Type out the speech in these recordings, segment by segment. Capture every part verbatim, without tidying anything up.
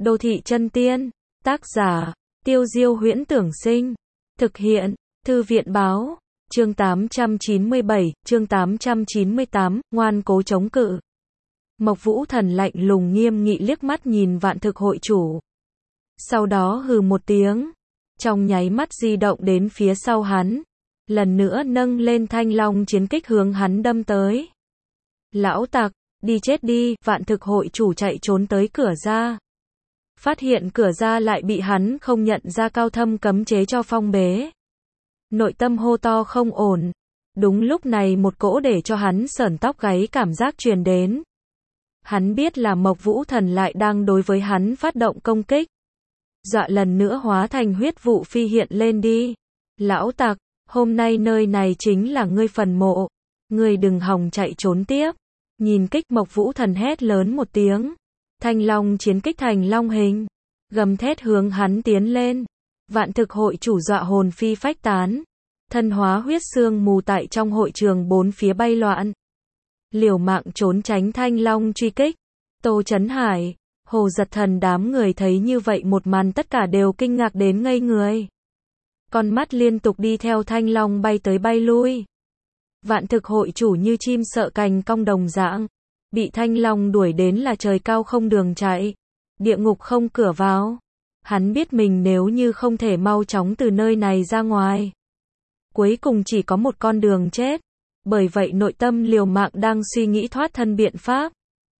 Đô thị chân tiên. Tác giả, Tiêu Diêu Huyễn Tưởng Sinh. Thực hiện, Thư viện Báo. Chương tám trăm chín mươi bảy, chương tám trăm chín mươi tám, ngoan cố chống cự. Mộc Vũ Thần lạnh lùng nghiêm nghị liếc mắt nhìn Vạn Thực hội chủ. Sau đó hừ một tiếng. Trong nháy mắt di động đến phía sau hắn. Lần nữa nâng lên thanh long chiến kích hướng hắn đâm tới. Lão tặc, đi chết đi, Vạn Thực hội chủ chạy trốn tới cửa ra. Phát hiện cửa ra lại bị hắn không nhận ra cao thâm cấm chế cho phong bế. Nội tâm hô to không ổn. Đúng lúc này một cỗ để cho hắn sởn tóc gáy cảm giác truyền đến. Hắn biết là Mộc Vũ Thần lại đang đối với hắn phát động công kích. Dọa lần nữa hóa thành huyết vụ phi hiện lên đi. Lão tặc, hôm nay nơi này chính là ngươi phần mộ. Ngươi đừng hòng chạy trốn tiếp. Nhìn kích Mộc Vũ Thần hét lớn một tiếng. Thanh long chiến kích thành long hình. Gầm thét hướng hắn tiến lên. Vạn Thực hội chủ dọa hồn phi phách tán. Thân hóa huyết xương mù tại trong hội trường bốn phía bay loạn. Liều mạng trốn tránh thanh long truy kích. Tô Chấn Hải, Hồ Giật Thần đám người thấy như vậy một màn tất cả đều kinh ngạc đến ngây người. Con mắt liên tục đi theo thanh long bay tới bay lui. Vạn Thực hội chủ như chim sợ cành cong đồng dạng. Bị thanh long đuổi đến là trời cao không đường chạy. Địa ngục không cửa vào. Hắn biết mình nếu như không thể mau chóng từ nơi này ra ngoài. Cuối cùng chỉ có một con đường chết. Bởi vậy nội tâm liều mạng đang suy nghĩ thoát thân biện pháp.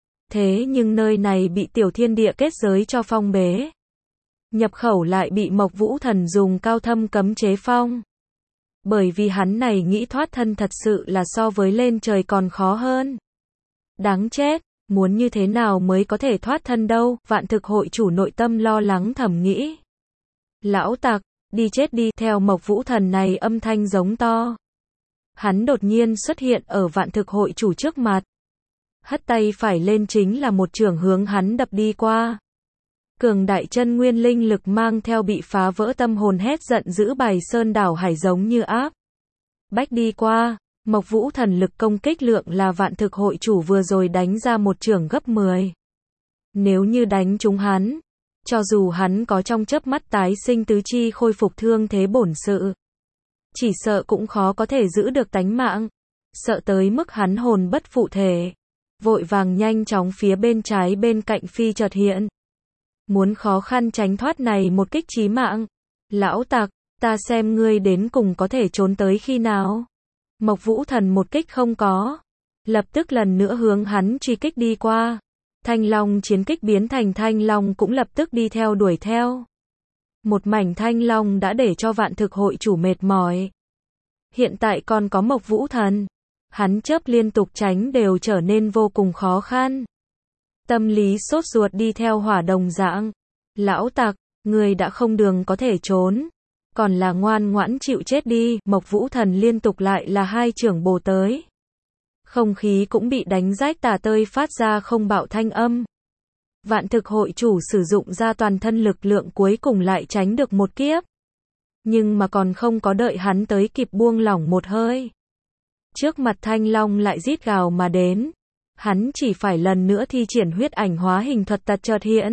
Thế nhưng nơi này bị tiểu thiên địa kết giới cho phong bế. Nhập khẩu lại bị Mộc Vũ Thần dùng cao thâm cấm chế phong. Bởi vì hắn này nghĩ thoát thân thật sự là so với lên trời còn khó hơn. Đáng chết, muốn như thế nào mới có thể thoát thân đâu, Vạn Thực hội chủ nội tâm lo lắng thầm nghĩ. Lão tặc, đi chết đi, theo Mộc Vũ Thần này âm thanh giống to. Hắn đột nhiên xuất hiện ở Vạn Thực hội chủ trước mặt. Hất tay phải lên chính là một chưởng hướng hắn đập đi qua. Cường đại chân nguyên linh lực mang theo bị phá vỡ tâm hồn hét giận dữ bài sơn đảo hải giống như áp. Bách đi qua. Mộc Vũ Thần lực công kích lượng là Vạn Thực hội chủ vừa rồi đánh ra một chưởng gấp mười. Nếu như đánh trúng hắn, cho dù hắn có trong chớp mắt tái sinh tứ chi khôi phục thương thế bổn sự, chỉ sợ cũng khó có thể giữ được tánh mạng. Sợ tới mức hắn hồn bất phụ thể, vội vàng nhanh chóng phía bên trái bên cạnh phi chợt hiện. Muốn khó khăn tránh thoát này một kích chí mạng. Lão tặc, ta xem ngươi đến cùng có thể trốn tới khi nào. Mộc Vũ Thần một kích không có. Lập tức lần nữa hướng hắn truy kích đi qua. Thanh long chiến kích biến thành thanh long cũng lập tức đi theo đuổi theo. Một mảnh thanh long đã để cho Vạn Thực hội chủ mệt mỏi. Hiện tại còn có Mộc Vũ Thần. Hắn chớp liên tục tránh đều trở nên vô cùng khó khăn. Tâm lý sốt ruột đi theo hỏa đồng dạng. Lão tặc, người đã không đường có thể trốn. Còn là ngoan ngoãn chịu chết đi. Mộc Vũ Thần liên tục lại là hai chưởng bổ tới. Không khí cũng bị đánh rách tả tơi phát ra không bạo thanh âm. Vạn Thực hội chủ sử dụng ra toàn thân lực lượng cuối cùng lại tránh được một kiếp. Nhưng mà còn không có đợi hắn tới kịp buông lỏng một hơi. Trước mặt thanh long lại rít gào mà đến. Hắn chỉ phải lần nữa thi triển huyết ảnh hóa hình thuật tật chợt hiện.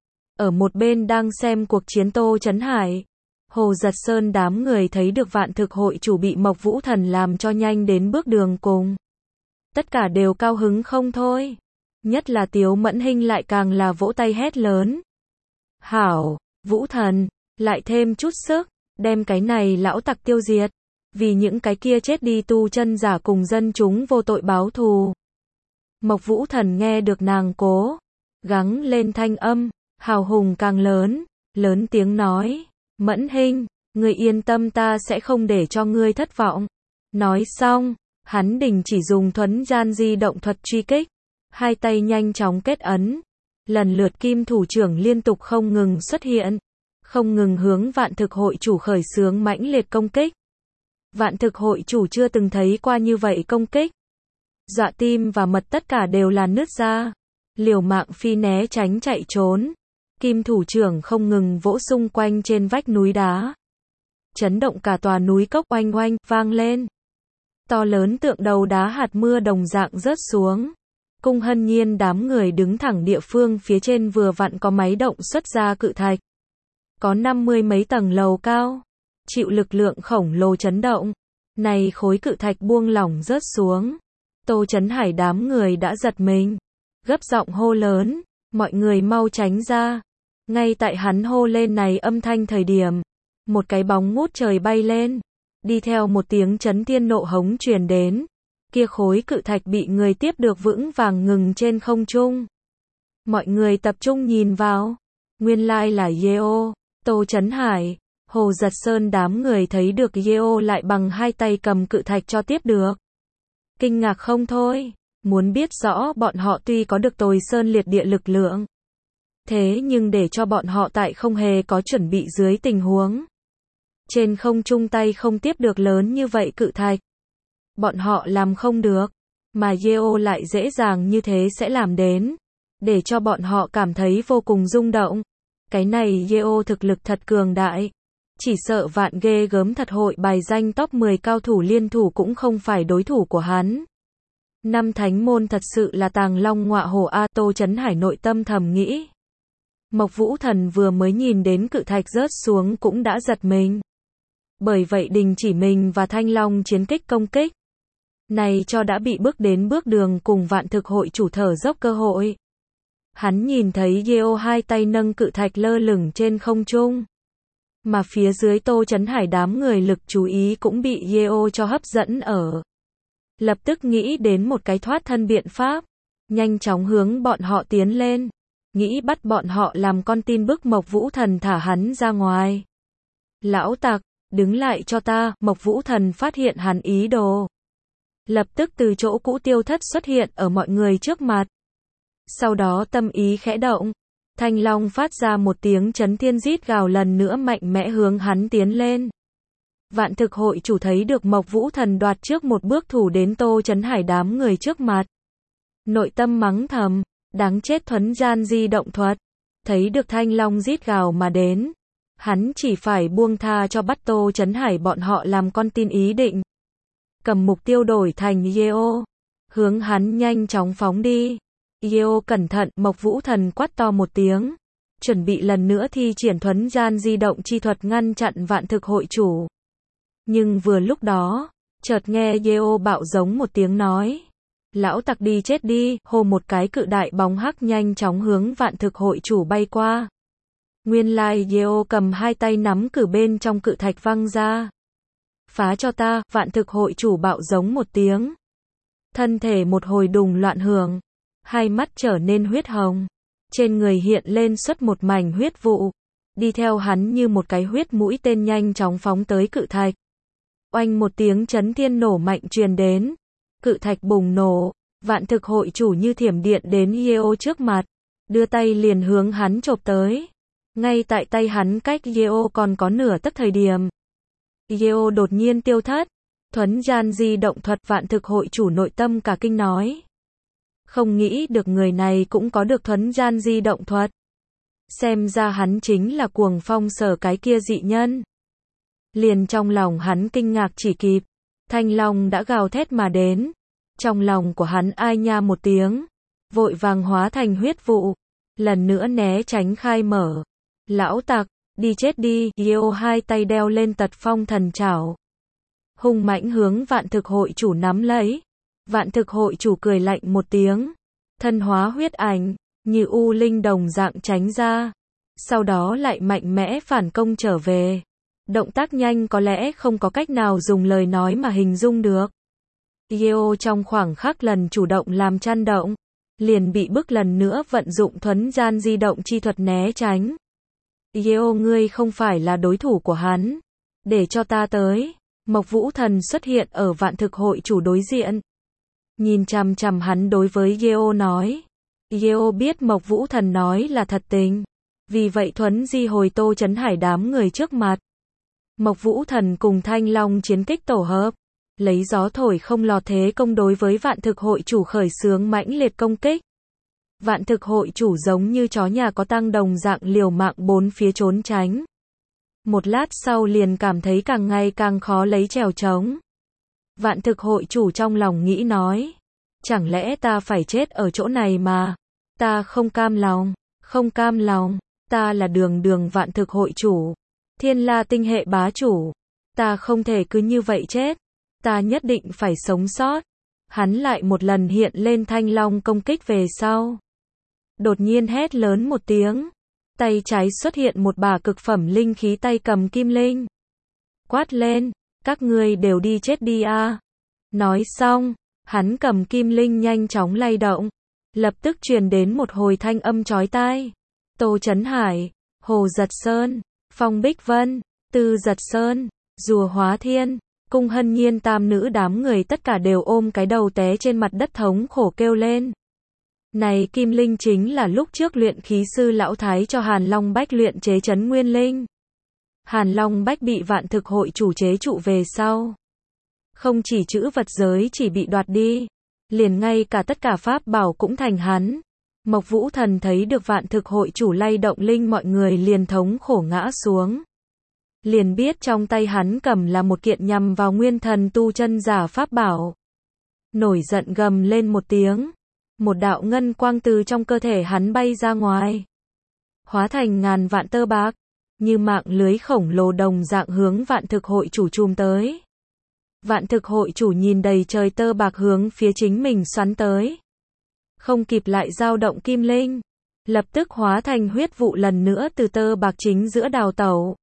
Ở một bên đang xem cuộc chiến Tô Chấn Hải, Hồ Giật Sơn đám người thấy được Vạn Thực hội chủ bị Mộc Vũ Thần làm cho nhanh đến bước đường cùng. Tất cả đều cao hứng không thôi. Nhất là Tiếu Mẫn Hinh lại càng là vỗ tay hét lớn. Hảo, Vũ Thần, lại thêm chút sức, đem cái này lão tặc tiêu diệt. Vì những cái kia chết đi tu chân giả cùng dân chúng vô tội báo thù. Mộc Vũ Thần nghe được nàng cố gắng lên thanh âm, hào hùng càng lớn, lớn tiếng nói. Mẫn Hinh, ngươi yên tâm, ta sẽ không để cho ngươi thất vọng. Nói xong, hắn đình chỉ dùng thuấn gian di động thuật truy kích. Hai tay nhanh chóng kết ấn. Lần lượt kim thủ trưởng liên tục không ngừng xuất hiện. Không ngừng hướng Vạn Thực hội chủ khởi xướng mãnh liệt công kích. Vạn Thực hội chủ chưa từng thấy qua như vậy công kích. Dọa tim và mật tất cả đều là nứt ra. Liều mạng phi né tránh chạy trốn. Kim thủ trưởng không ngừng vỗ xung quanh trên vách núi đá. Chấn động cả tòa núi cốc oanh oanh, vang lên. To lớn tượng đầu đá hạt mưa đồng dạng rớt xuống. Cung Hân Nhiên đám người đứng thẳng địa phương phía trên vừa vặn có máy động xuất ra cự thạch. Có năm mươi mấy tầng lầu cao, chịu lực lượng khổng lồ chấn động. Này khối cự thạch buông lỏng rớt xuống. Tô Chấn Hải đám người đã giật mình, gấp giọng hô lớn, mọi người mau tránh ra. Ngay tại hắn hô lên này âm thanh thời điểm, một cái bóng ngút trời bay lên, đi theo một tiếng chấn thiên nộ hống truyền đến. Kia khối cự thạch bị người tiếp được vững vàng ngừng trên không trung. Mọi người tập trung nhìn vào, nguyên lai là Yeo, Tô Chấn Hải, Hồ Giật Sơn đám người thấy được Yeo lại bằng hai tay cầm cự thạch cho tiếp được. Kinh ngạc không thôi, muốn biết rõ bọn họ tuy có được tồi sơn liệt địa lực lượng. Thế nhưng để cho bọn họ tại không hề có chuẩn bị dưới tình huống. Trên không trung tay không tiếp được lớn như vậy cự thạch. Bọn họ làm không được, mà Yeo lại dễ dàng như thế sẽ làm đến. Để cho bọn họ cảm thấy vô cùng rung động. Cái này Yeo thực lực thật cường đại. Chỉ sợ vạn ghê gớm thật hội bài danh top mười cao thủ liên thủ cũng không phải đối thủ của hắn. Năm thánh môn thật sự là tàng long ngọa hổ a. Tô Chấn Hải nội tâm thầm nghĩ. Mộc Vũ Thần vừa mới nhìn đến cự thạch rớt xuống cũng đã giật mình. Bởi vậy đình chỉ mình và Thanh Long chiến kích công kích. Này cho đã bị bước đến bước đường cùng vạn thực hội chủ thở dốc cơ hội. Hắn nhìn thấy Yeo hai tay nâng cự thạch lơ lửng trên không trung. Mà phía dưới Tô Chấn Hải đám người lực chú ý cũng bị Yeo cho hấp dẫn ở. Lập tức nghĩ đến một cái thoát thân biện pháp. Nhanh chóng hướng bọn họ tiến lên. Nghĩ bắt bọn họ làm con tin bức Mộc Vũ Thần thả hắn ra ngoài. Lão tặc, đứng lại cho ta. Mộc Vũ Thần phát hiện hắn ý đồ. Lập tức từ chỗ cũ tiêu thất xuất hiện ở mọi người trước mặt. Sau đó tâm ý khẽ động. Thanh Long phát ra một tiếng chấn thiên rít gào lần nữa mạnh mẽ hướng hắn tiến lên. Vạn thực hội chủ thấy được Mộc Vũ Thần đoạt trước một bước thủ đến Tô Chấn Hải đám người trước mặt. Nội tâm mắng thầm, đáng chết thuấn gian di động thuật. Thấy được Thanh Long rít gào mà đến. Hắn chỉ phải buông tha cho bắt Tô Chấn Hải bọn họ làm con tin ý định. Cầm mục tiêu đổi thành Yeo. Hướng hắn nhanh chóng phóng đi. Yeo cẩn thận, Mộc Vũ Thần quát to một tiếng. Chuẩn bị lần nữa thi triển thuấn gian di động chi thuật ngăn chặn vạn thực hội chủ. Nhưng vừa lúc đó, chợt nghe Yeo bạo giống một tiếng nói. Lão tặc đi chết đi, hô một cái cự đại bóng hắc nhanh chóng hướng vạn thực hội chủ bay qua. Nguyên lai Yeo cầm hai tay nắm cử bên trong cự thạch văng ra. Phá cho ta, vạn thực hội chủ bạo giống một tiếng. Thân thể một hồi đùng loạn hưởng. Hai mắt trở nên huyết hồng. Trên người hiện lên xuất một mảnh huyết vụ. Đi theo hắn như một cái huyết mũi tên nhanh chóng phóng tới cự thạch. Oanh một tiếng chấn thiên nổ mạnh truyền đến. Cự thạch bùng nổ. Vạn thực hội chủ như thiểm điện đến Yeo trước mặt. Đưa tay liền hướng hắn chộp tới. Ngay tại tay hắn cách Yeo còn có nửa tấc thời điểm. Yeo đột nhiên tiêu thất. Thuấn gian di động thuật. Vạn thực hội chủ nội tâm cả kinh nói. Không nghĩ được người này cũng có được thuấn gian di động thuật. Xem ra hắn chính là cuồng phong sở cái kia dị nhân. Liền trong lòng hắn kinh ngạc chỉ kịp. Thanh Long đã gào thét mà đến. Trong lòng của hắn ai nha một tiếng. Vội vàng hóa thành huyết vụ. Lần nữa né tránh khai mở. Lão tặc, đi chết đi. Yeo hai tay đeo lên tật phong thần trảo. Hung mãnh hướng vạn thực hội chủ nắm lấy. Vạn thực hội chủ cười lạnh một tiếng. Thân hóa huyết ảnh, như u linh đồng dạng tránh ra. Sau đó lại mạnh mẽ phản công trở về. Động tác nhanh có lẽ không có cách nào dùng lời nói mà hình dung được. Yeo trong khoảng khắc lần chủ động làm chăn động. Liền bị bức lần nữa vận dụng thuấn gian di động chi thuật né tránh. Yeo ngươi không phải là đối thủ của hắn. Để cho ta tới. Mộc Vũ Thần xuất hiện ở vạn thực hội chủ đối diện. Nhìn chằm chằm hắn đối với Yeo nói. Yeo biết Mộc Vũ Thần nói là thật tình. Vì vậy thuấn di hồi Tô Chấn Hải đám người trước mặt. Mộc Vũ Thần cùng Thanh Long chiến kích tổ hợp. Lấy gió thổi không lọt thế công đối với vạn thực hội chủ khởi xướng mãnh liệt công kích. Vạn thực hội chủ giống như chó nhà có tang đồng dạng liều mạng bốn phía trốn tránh. Một lát sau liền cảm thấy càng ngày càng khó lấy trèo trống. Vạn thực hội chủ trong lòng nghĩ nói. Chẳng lẽ ta phải chết ở chỗ này mà? Ta không cam lòng, không cam lòng, ta là đường đường vạn thực hội chủ, thiên la tinh hệ bá chủ, ta không thể cứ như vậy chết, ta nhất định phải sống sót. Hắn lại một lần hiện lên thanh long công kích về sau. Đột nhiên hét lớn một tiếng, tay trái xuất hiện một bả cực phẩm linh khí tay cầm kim linh. Quát lên, các ngươi đều đi chết đi a. Nói xong, hắn cầm kim linh nhanh chóng lay động, lập tức truyền đến một hồi thanh âm chói tai. Tô Chấn Hải, Hồ Giật Sơn, Phong Bích Vân, Tư Giật Sơn, Rùa Hóa Thiên, Cung Hân Nhiên tam nữ đám người tất cả đều ôm cái đầu té trên mặt đất thống khổ kêu lên. Này kim linh chính là lúc trước luyện khí sư lão thái cho Hàn Long Bách luyện chế trấn nguyên linh. Hàn Long Bách bị vạn thực hội chủ chế trụ về sau. Không chỉ chữ vật giới chỉ bị đoạt đi, liền ngay cả tất cả pháp bảo cũng thành hắn. Mộc Vũ Thần thấy được vạn thực hội chủ lay động linh mọi người liền thống khổ ngã xuống. Liền biết trong tay hắn cầm là một kiện nhằm vào nguyên thần tu chân giả pháp bảo. Nổi giận gầm lên một tiếng. Một đạo ngân quang từ trong cơ thể hắn bay ra ngoài. Hóa thành ngàn vạn tơ bạc, như mạng lưới khổng lồ đồng dạng hướng vạn thực hội chủ chùm tới. Vạn thực hội chủ nhìn đầy trời tơ bạc hướng phía chính mình xoắn tới. Không kịp lại dao động kim linh, lập tức hóa thành huyết vụ lần nữa từ tơ bạc chính giữa đào tẩu.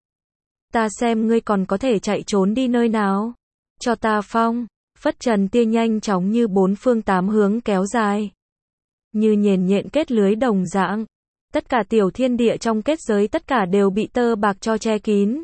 Ta xem ngươi còn có thể chạy trốn đi nơi nào. Cho ta phong, phất trần tia nhanh chóng như bốn phương tám hướng kéo dài. Như nhện nhện kết lưới đồng dạng. Tất cả tiểu thiên địa trong kết giới tất cả đều bị tơ bạc cho che kín.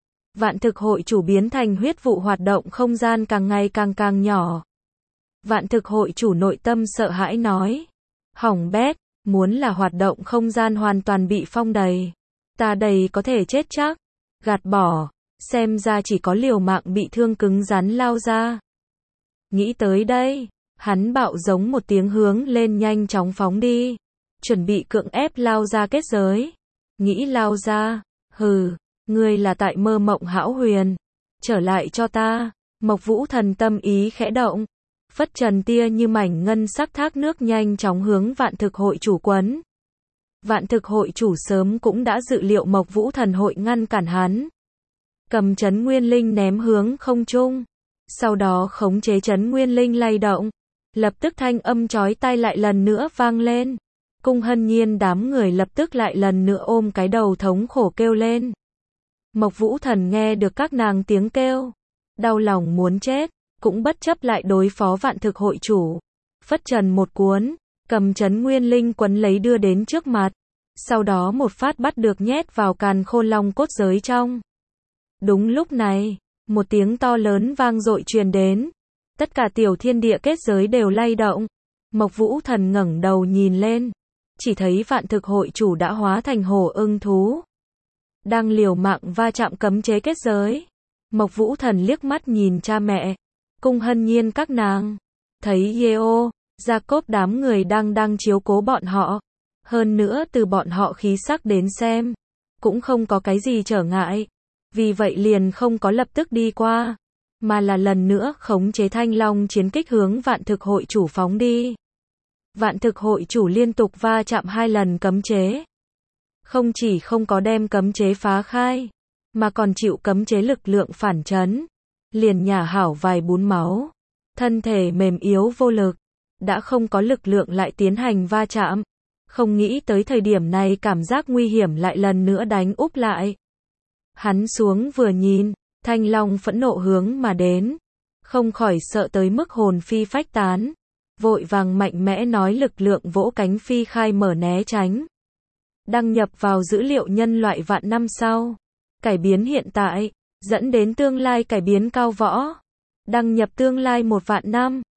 Vạn thực hội chủ biến thành huyết vụ hoạt động không gian càng ngày càng càng nhỏ. Vạn thực hội chủ nội tâm sợ hãi nói. Hỏng bét, muốn là hoạt động không gian hoàn toàn bị phong đầy. Ta đầy có thể chết chắc. Gạt bỏ, xem ra chỉ có liều mạng bị thương cứng rắn lao ra. Nghĩ tới đây, hắn bạo giống một tiếng hướng lên nhanh chóng phóng đi. Chuẩn bị cưỡng ép lao ra kết giới. Nghĩ lao ra, hừ, ngươi là tại mơ mộng hão huyền. Trở lại cho ta. Mộc Vũ Thần tâm ý khẽ động. Phất trần tia như mảnh ngân sắc thác nước nhanh chóng hướng vạn thực hội chủ quấn. Vạn thực hội chủ sớm cũng đã dự liệu Mộc Vũ Thần hội ngăn cản hắn. Cầm trấn nguyên linh ném hướng không trung. Sau đó khống chế trấn nguyên linh lay động. Lập tức thanh âm chói tai lại lần nữa vang lên. Cung Hân Nhiên đám người lập tức lại lần nữa ôm cái đầu thống khổ kêu lên. Mộc Vũ Thần nghe được các nàng tiếng kêu. Đau lòng muốn chết, cũng bất chấp lại đối phó vạn thực hội chủ. Phất trần một cuốn, cầm trấn nguyên linh quấn lấy đưa đến trước mặt. Sau đó một phát bắt được nhét vào càn khôn long cốt giới trong. Đúng lúc này, một tiếng to lớn vang dội truyền đến. Tất cả tiểu thiên địa kết giới đều lay động. Mộc Vũ Thần ngẩng đầu nhìn lên. Chỉ thấy vạn thực hội chủ đã hóa thành hổ ưng thú. Đang liều mạng va chạm cấm chế kết giới. Mộc Vũ Thần liếc mắt nhìn cha mẹ. Cung Hân Nhiên các nàng. Thấy Yeo, Jacob đám người đang đang chiếu cố bọn họ. Hơn nữa từ bọn họ khí sắc đến xem. Cũng không có cái gì trở ngại. Vì vậy liền không có lập tức đi qua. Mà là lần nữa khống chế thanh long chiến kích hướng vạn thực hội chủ phóng đi. Vạn thực hội chủ liên tục va chạm hai lần cấm chế. Không chỉ không có đem cấm chế phá khai, mà còn chịu cấm chế lực lượng phản chấn. Liền nhả hảo vài bún máu. Thân thể mềm yếu vô lực. Đã không có lực lượng lại tiến hành va chạm. Không nghĩ tới thời điểm này cảm giác nguy hiểm lại lần nữa đánh úp lại. Hắn xuống vừa nhìn, thanh long phẫn nộ hướng mà đến. Không khỏi sợ tới mức hồn phi phách tán. Vội vàng mạnh mẽ nói lực lượng vỗ cánh phi khai mở né tránh. Đăng nhập vào dữ liệu nhân loại vạn năm sau. Cải biến hiện tại, dẫn đến tương lai cải biến cao võ. Đăng nhập tương lai một vạn năm.